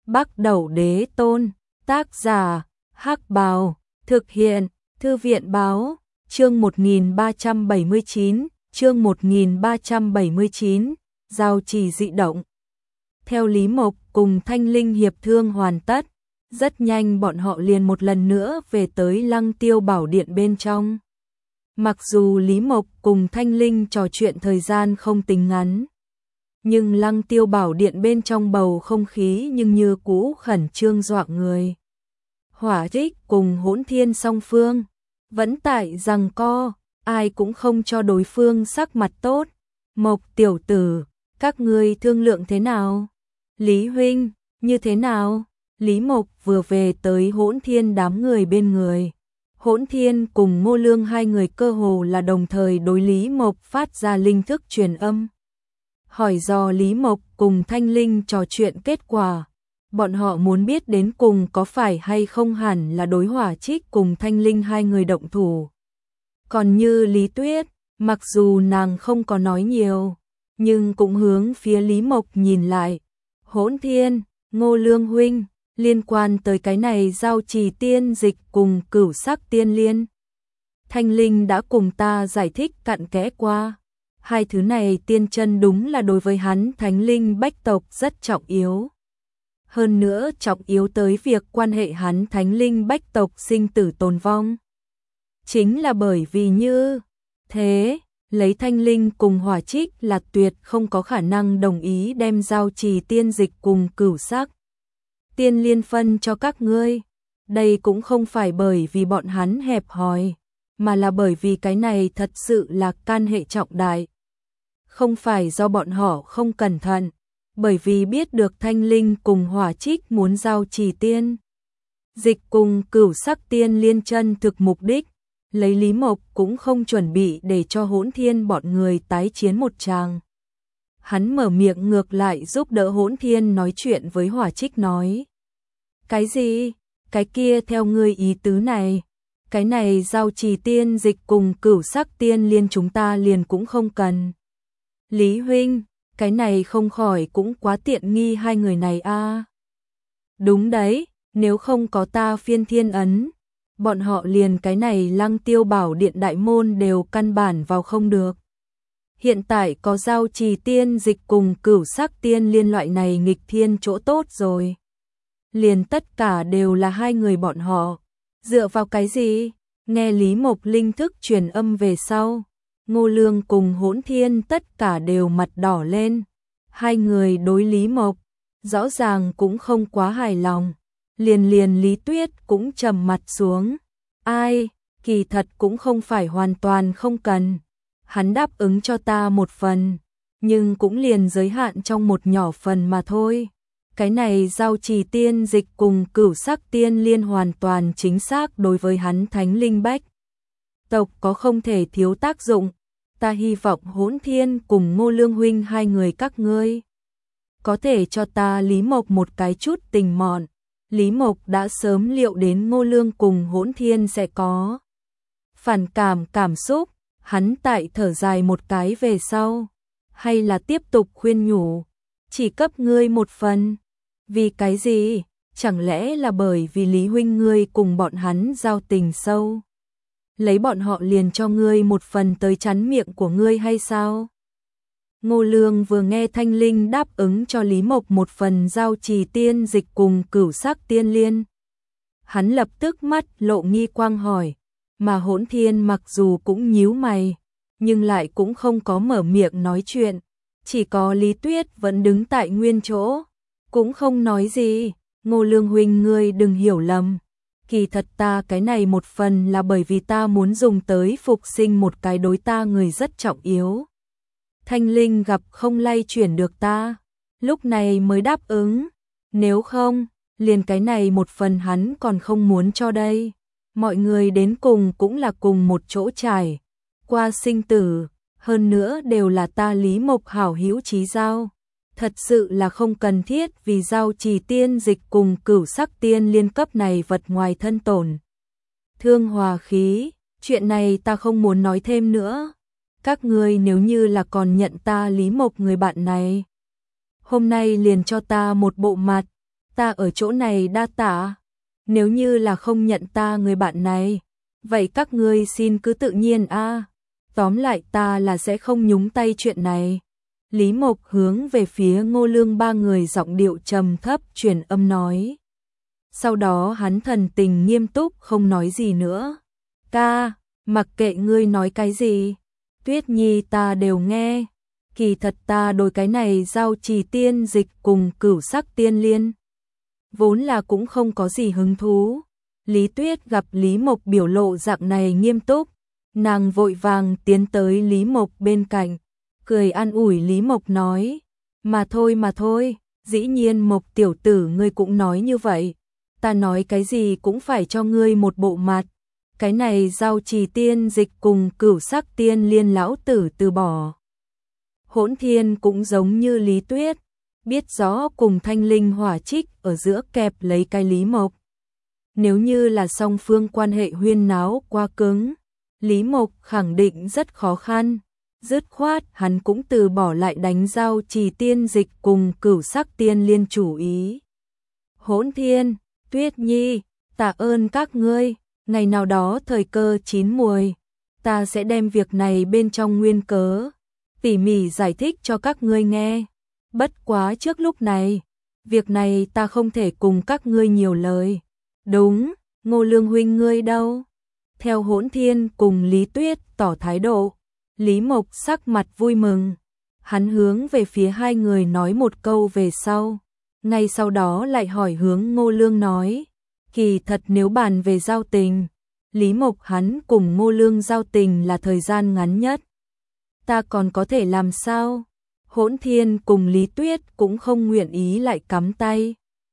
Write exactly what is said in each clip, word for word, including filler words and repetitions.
Bắc Đẩu Đế Tôn, tác giả, Hắc Bào, thực hiện, Thư viện Báo, chương một nghìn ba trăm bảy mươi chín, chương một nghìn ba trăm bảy mươi chín, giao trì dị động. Theo Lý Mộc cùng Thanh Linh hiệp thương hoàn tất, rất nhanh bọn họ liền một lần nữa về tới Lăng Tiêu Bảo Điện bên trong. Mặc dù Lý Mộc cùng Thanh Linh trò chuyện thời gian không tính ngắn, nhưng Lăng Tiêu Bảo Điện bên trong bầu không khí nhưng như cũ khẩn trương dọa người. Hỏa Trích cùng Hỗn Thiên song phương vẫn tại giằng co, ai cũng không cho đối phương sắc mặt tốt. Mộc tiểu tử, các ngươi thương lượng thế nào? Lý huynh, như thế nào? Lý Mộc vừa về tới Hỗn Thiên đám người bên người. Hỗn Thiên cùng Ngô Lương hai người cơ hồ là đồng thời đối Lý Mộc phát ra linh thức truyền âm. Hỏi dò Lý Mộc cùng Thanh Linh trò chuyện kết quả. Bọn họ muốn biết đến cùng có phải hay không hẳn là đối Hỏa Trích cùng Thanh Linh hai người động thủ. Còn như Lý Tuyết, mặc dù nàng không có nói nhiều, nhưng cũng hướng phía Lý Mộc nhìn lại. Hỗn Thiên, Ngô Lương huynh, liên quan tới cái này giao trì tiên dịch cùng cửu sắc tiên liên. Thanh Linh đã cùng ta giải thích cặn kẽ qua. Hai thứ này tiên chân đúng là đối với hắn Thánh Linh Bách tộc rất trọng yếu. Hơn nữa trọng yếu tới việc quan hệ hắn Thánh Linh Bách tộc sinh tử tồn vong. Chính là bởi vì như thế, lấy Thanh Linh cùng Hỏa Trích là tuyệt không có khả năng đồng ý đem giao trì tiên dịch cùng cửu sắc tiên liên phân cho các ngươi. Đây cũng không phải bởi vì bọn hắn hẹp hòi, mà là bởi vì cái này thật sự là can hệ trọng đại. Không phải do bọn họ không cẩn thận, bởi vì biết được Thanh Linh cùng Hỏa Trích muốn giao trì tiên dịch cùng cửu sắc tiên liên chân thực mục đích, lấy Lý Mộc cũng không chuẩn bị để cho Hỗn Thiên bọn người tái chiến một tràng. Hắn mở miệng ngược lại giúp đỡ Hỗn Thiên nói chuyện với Hỏa Trích nói. Cái gì? Cái kia theo ngươi ý tứ này. Cái này giao trì tiên dịch cùng cửu sắc tiên liên chúng ta liền cũng không cần. Lý huynh, cái này không khỏi cũng quá tiện nghi hai người này a. À. Đúng đấy, nếu không có ta phiên thiên ấn, bọn họ liền cái này Lăng Tiêu Bảo Điện đại môn đều căn bản vào không được. Hiện tại có giao trì tiên dịch cùng cửu sắc tiên liên loại này nghịch thiên chỗ tốt rồi. Liền tất cả đều là hai người bọn họ. Dựa vào cái gì? Nghe Lý Mộc linh thức truyền âm về sau, Ngô Lương cùng Hỗn Thiên tất cả đều mặt đỏ lên. Hai người đối Lý Mộc rõ ràng cũng không quá hài lòng. Liền liền Lý Tuyết cũng trầm mặt xuống. Ai, kỳ thật cũng không phải hoàn toàn không cần. Hắn đáp ứng cho ta một phần, nhưng cũng liền giới hạn trong một nhỏ phần mà thôi. Cái này giao trì tiên dịch cùng cửu sắc tiên liên hoàn toàn chính xác đối với hắn Thánh Linh Bách tộc có không thể thiếu tác dụng. Ta hy vọng Hỗn Thiên cùng Ngô Lương huynh hai người các ngươi có thể cho ta Lý Mộc một cái chút tình mọn. Lý Mộc đã sớm liệu đến Ngô Lương cùng Hỗn Thiên sẽ có phản cảm cảm xúc. Hắn tại thở dài một cái về sau, hay là tiếp tục khuyên nhủ, chỉ cấp ngươi một phần. Vì cái gì? Chẳng lẽ là bởi vì Lý huynh ngươi cùng bọn hắn giao tình sâu, lấy bọn họ liền cho ngươi một phần tới chắn miệng của ngươi hay sao? Ngô Lương vừa nghe Thanh Linh đáp ứng cho Lý Mộc một phần giao trì tiên dịch cùng cửu sắc tiên liên, hắn lập tức mắt lộ nghi quang hỏi. Mà Hỗn Thiên mặc dù cũng nhíu mày, nhưng lại cũng không có mở miệng nói chuyện. Chỉ có Lý Tuyết vẫn đứng tại nguyên chỗ, cũng không nói gì. Ngô Lương huynh ngươi đừng hiểu lầm. Kỳ thật ta cái này một phần là bởi vì ta muốn dùng tới phục sinh một cái đối ta người rất trọng yếu. Thanh Linh gặp không lay chuyển được ta, lúc này mới đáp ứng. Nếu không, liền cái này một phần hắn còn không muốn cho đây. Mọi người đến cùng cũng là cùng một chỗ trải qua sinh tử, hơn nữa đều là ta Lý Mộc hảo hữu chí giao. Thật sự là không cần thiết vì giao trì tiên dịch cùng cửu sắc tiên liên cấp này vật ngoài thân tổn thương hòa khí. Chuyện này ta không muốn nói thêm nữa. Các ngươi nếu như là còn nhận ta Lý Mộc người bạn này, hôm nay liền cho ta một bộ mặt. Ta ở chỗ này đa tạ. Nếu như là không nhận ta người bạn này, vậy các ngươi xin cứ tự nhiên a. Tóm lại ta là sẽ không nhúng tay chuyện này. Lý Mộc hướng về phía Ngô Lương ba người giọng điệu trầm thấp truyền âm nói. Sau đó hắn thần tình nghiêm túc không nói gì nữa. Ca, mặc kệ ngươi nói cái gì, Tuyết Nhi ta đều nghe. Kỳ thật ta đối cái này giao trì tiên dịch cùng cửu sắc tiên liên vốn là cũng không có gì hứng thú. Lý Tuyết gặp Lý Mộc biểu lộ dạng này nghiêm túc, nàng vội vàng tiến tới Lý Mộc bên cạnh, cười an ủi Lý Mộc nói, mà thôi mà thôi, dĩ nhiên Mộc tiểu tử ngươi cũng nói như vậy, ta nói cái gì cũng phải cho ngươi một bộ mặt, cái này giao trì tiên dịch cùng cửu sắc tiên liên lão tử từ bỏ. Hỗn Thiên cũng giống như Lý Tuyết, biết rõ cùng Thanh Linh hỏa trích ở giữa kẹp lấy cái Lý Mộc. Nếu như là song phương quan hệ huyên náo quá cứng, Lý Mộc khẳng định rất khó khăn, dứt khoát hắn cũng từ bỏ lại đánh giao trì tiên dịch cùng cửu sắc tiên liên chủ ý. Hỗn Thiên, Tuyết Nhi, tạ ơn các ngươi, ngày nào đó thời cơ chín muồi, ta sẽ đem việc này bên trong nguyên cớ tỉ mỉ giải thích cho các ngươi nghe. Bất quá trước lúc này, việc này ta không thể cùng các ngươi nhiều lời. Đúng, Ngô Lương huynh ngươi đâu? Theo Hỗn Thiên cùng Lý Tuyết tỏ thái độ, Lý Mộc sắc mặt vui mừng. Hắn hướng về phía hai người nói một câu về sau. Ngay sau đó lại hỏi hướng Ngô Lương nói. Kỳ thật nếu bàn về giao tình, Lý Mộc hắn cùng Ngô Lương giao tình là thời gian ngắn nhất. Ta còn có thể làm sao? Hỗn Thiên cùng Lý Tuyết cũng không nguyện ý lại cắm tay.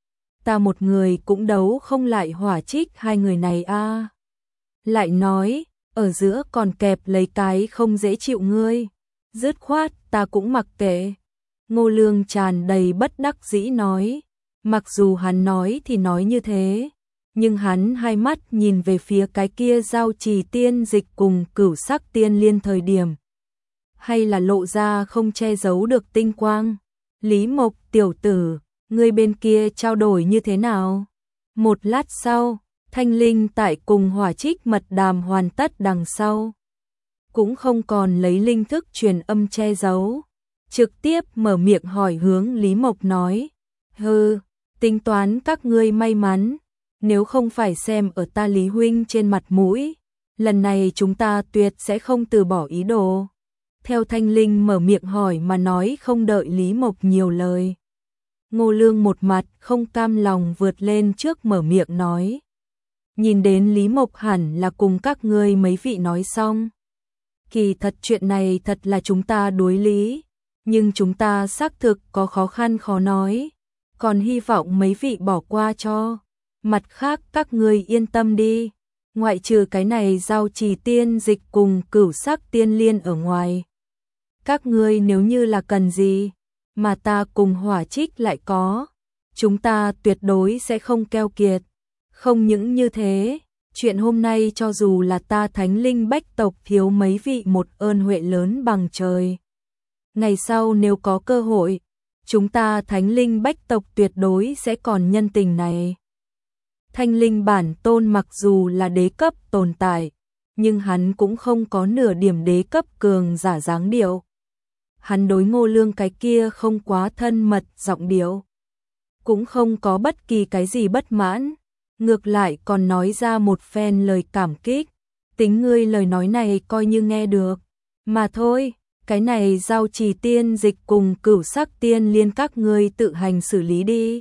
Ta một người cũng đấu không lại hỏa trích hai người này a. À. Lại nói, ở giữa còn kẹp lấy cái không dễ chịu ngươi. Dứt khoát ta cũng mặc kệ. Ngô Lương tràn đầy bất đắc dĩ nói. Mặc dù hắn nói thì nói như thế, nhưng hắn hai mắt nhìn về phía cái kia giao trì tiên dịch cùng cửu sắc tiên liên thời điểm, hay là lộ ra không che giấu được tinh quang. Lý Mộc tiểu tử, ngươi bên kia trao đổi như thế nào? Một lát sau, Thanh Linh tại cùng hỏa trích mật đàm hoàn tất đằng sau, cũng không còn lấy linh thức truyền âm che giấu, trực tiếp mở miệng hỏi hướng Lý Mộc nói, hừ, tính toán các ngươi may mắn, nếu không phải xem ở ta Lý huynh trên mặt mũi, lần này chúng ta tuyệt sẽ không từ bỏ ý đồ. Theo Thanh Linh mở miệng hỏi mà nói không đợi Lý Mộc nhiều lời. Ngô Lương một mặt không cam lòng vượt lên trước mở miệng nói. Nhìn đến Lý Mộc hẳn là cùng các ngươi mấy vị nói xong. Kỳ thật chuyện này thật là chúng ta đối lý, nhưng chúng ta xác thực có khó khăn khó nói, còn hy vọng mấy vị bỏ qua cho. Mặt khác các ngươi yên tâm đi, ngoại trừ cái này giao trì tiên dịch cùng cửu sắc tiên liên ở ngoài. Các ngươi nếu như là cần gì, mà ta cùng hỏa trích lại có, chúng ta tuyệt đối sẽ không keo kiệt. Không những như thế, chuyện hôm nay cho dù là ta Thánh Linh Bách tộc thiếu mấy vị một ơn huệ lớn bằng trời. Ngày sau nếu có cơ hội, chúng ta Thánh Linh Bách tộc tuyệt đối sẽ còn nhân tình này. Thanh Linh bản tôn mặc dù là đế cấp tồn tại, nhưng hắn cũng không có nửa điểm đế cấp cường giả dáng điệu. Hắn đối Ngô Lương cái kia không quá thân mật giọng điệu, cũng không có bất kỳ cái gì bất mãn, ngược lại còn nói ra một phen lời cảm kích, tính ngươi lời nói này coi như nghe được, mà thôi, cái này giao trì tiên dịch cùng cửu sắc tiên liên các ngươi tự hành xử lý đi.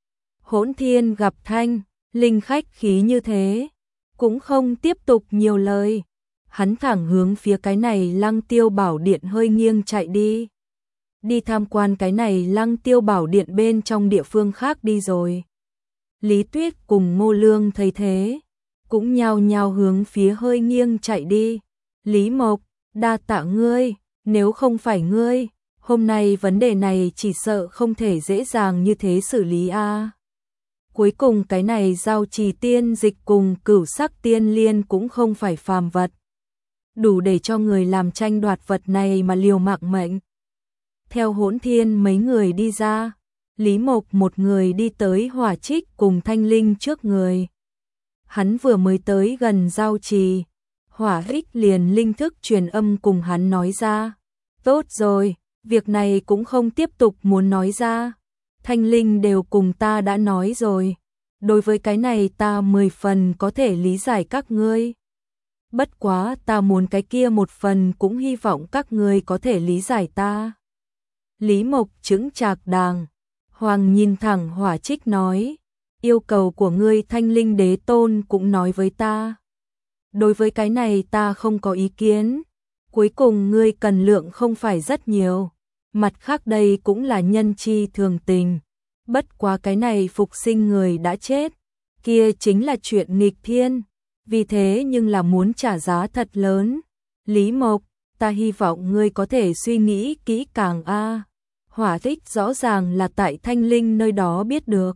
Hỗn Thiên gặp Thanh Linh khách khí như thế, cũng không tiếp tục nhiều lời. Hắn thẳng hướng phía cái này Lăng Tiêu Bảo Điện hơi nghiêng chạy đi. Đi tham quan cái này Lăng Tiêu Bảo Điện bên trong địa phương khác đi rồi. Lý Tuyết cùng Ngô Lương thấy thế, cũng nhao nhao hướng phía hơi nghiêng chạy đi. Lý Mộc, đa tạ ngươi, nếu không phải ngươi, hôm nay vấn đề này chỉ sợ không thể dễ dàng như thế xử lý a. À. Cuối cùng cái này giao trì tiên dịch cùng cửu sắc tiên liên cũng không phải phàm vật, đủ để cho người làm tranh đoạt vật này mà liều mạng mệnh. Theo Hỗn Thiên mấy người đi ra, Lý Mộc một người đi tới Hỏa Trích cùng Thanh Linh trước người. Hắn vừa mới tới gần giao trì, Hỏa Trích liền linh thức truyền âm cùng hắn nói ra. Tốt rồi, việc này cũng không tiếp tục muốn nói ra. Thanh Linh đều cùng ta đã nói rồi. Đối với cái này ta mười phần có thể lý giải các ngươi. Bất quá ta muốn cái kia một phần cũng hy vọng các ngươi có thể lý giải ta. Lý Mộc chững chạc đàng hoàng nhìn thẳng Hỏa Trích nói, yêu cầu của ngươi Thanh Linh đế tôn cũng nói với ta. Đối với cái này ta không có ý kiến, cuối cùng ngươi cần lượng không phải rất nhiều, mặt khác đây cũng là nhân chi thường tình. Bất quá cái này phục sinh người đã chết, kia chính là chuyện nghịch thiên, vì thế nhưng là muốn trả giá thật lớn. Lý Mộc, ta hy vọng ngươi có thể suy nghĩ kỹ càng a. Hỏa Trích rõ ràng là tại Thanh Linh nơi đó biết được.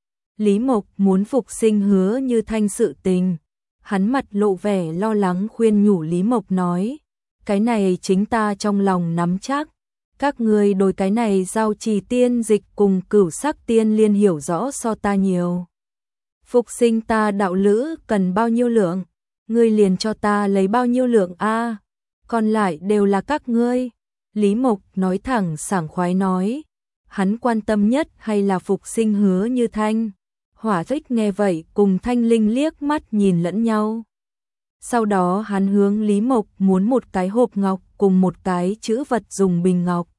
Lý Mộc muốn phục sinh Hứa Như Thanh sự tình. Hắn mặt lộ vẻ lo lắng khuyên nhủ Lý Mộc nói, cái này chính ta trong lòng nắm chắc. Các ngươi đối cái này giao trì tiên dịch cùng cửu sắc tiên liên hiểu rõ so ta nhiều. Phục sinh ta đạo lữ cần bao nhiêu lượng, ngươi liền cho ta lấy bao nhiêu lượng a, còn lại đều là các ngươi. Lý Mộc nói thẳng sảng khoái nói, hắn quan tâm nhất hay là phục sinh Hứa Như Thanh. Hỏa Trích nghe vậy cùng Thanh Linh liếc mắt nhìn lẫn nhau. Sau đó hắn hướng Lý Mộc muốn một cái hộp ngọc cùng một cái chữ vật dùng bình ngọc.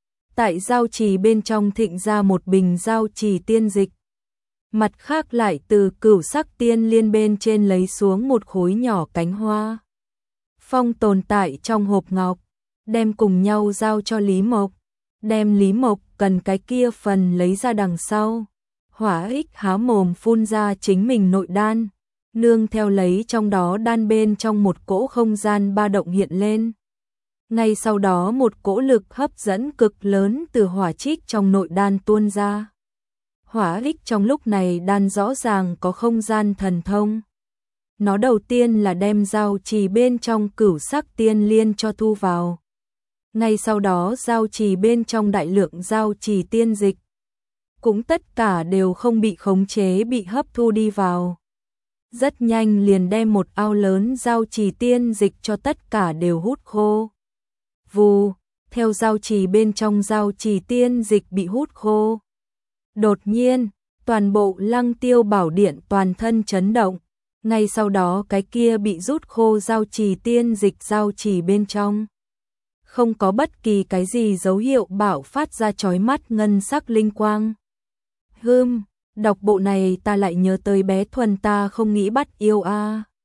Tại giao trì bên trong thịnh ra một bình giao trì tiên dịch. Mặt khác lại từ cửu sắc tiên liên bên trên lấy xuống một khối nhỏ cánh hoa. Phong tồn tại trong hộp ngọc, đem cùng nhau giao cho Lý Mộc. Đem Lý Mộc cần cái kia phần lấy ra đằng sau. Hỏa Trích há mồm phun ra chính mình nội đan, nương theo lấy trong đó đan bên trong một cỗ không gian ba động hiện lên. Ngay sau đó một cỗ lực hấp dẫn cực lớn từ Hỏa Trích trong nội đan tuôn ra. Hỏa Trích trong lúc này đan rõ ràng có không gian thần thông. Nó đầu tiên là đem giao trì bên trong cửu sắc tiên liên cho thu vào. Ngay sau đó giao trì bên trong đại lượng giao trì tiên dịch cũng tất cả đều không bị khống chế bị hấp thu đi vào. Rất nhanh liền đem một ao lớn giao trì tiên dịch cho tất cả đều hút khô. Vù, theo giao trì bên trong giao trì tiên dịch bị hút khô. Đột nhiên, toàn bộ Lăng Tiêu Bảo Điện toàn thân chấn động. Ngay sau đó cái kia bị rút khô giao trì tiên dịch giao trì bên trong. Không có bất kỳ cái gì dấu hiệu bạo phát ra chói mắt ngân sắc linh quang. Hừm, đọc bộ này ta lại nhớ tới bé Thuần ta không nghĩ bắt yêu a.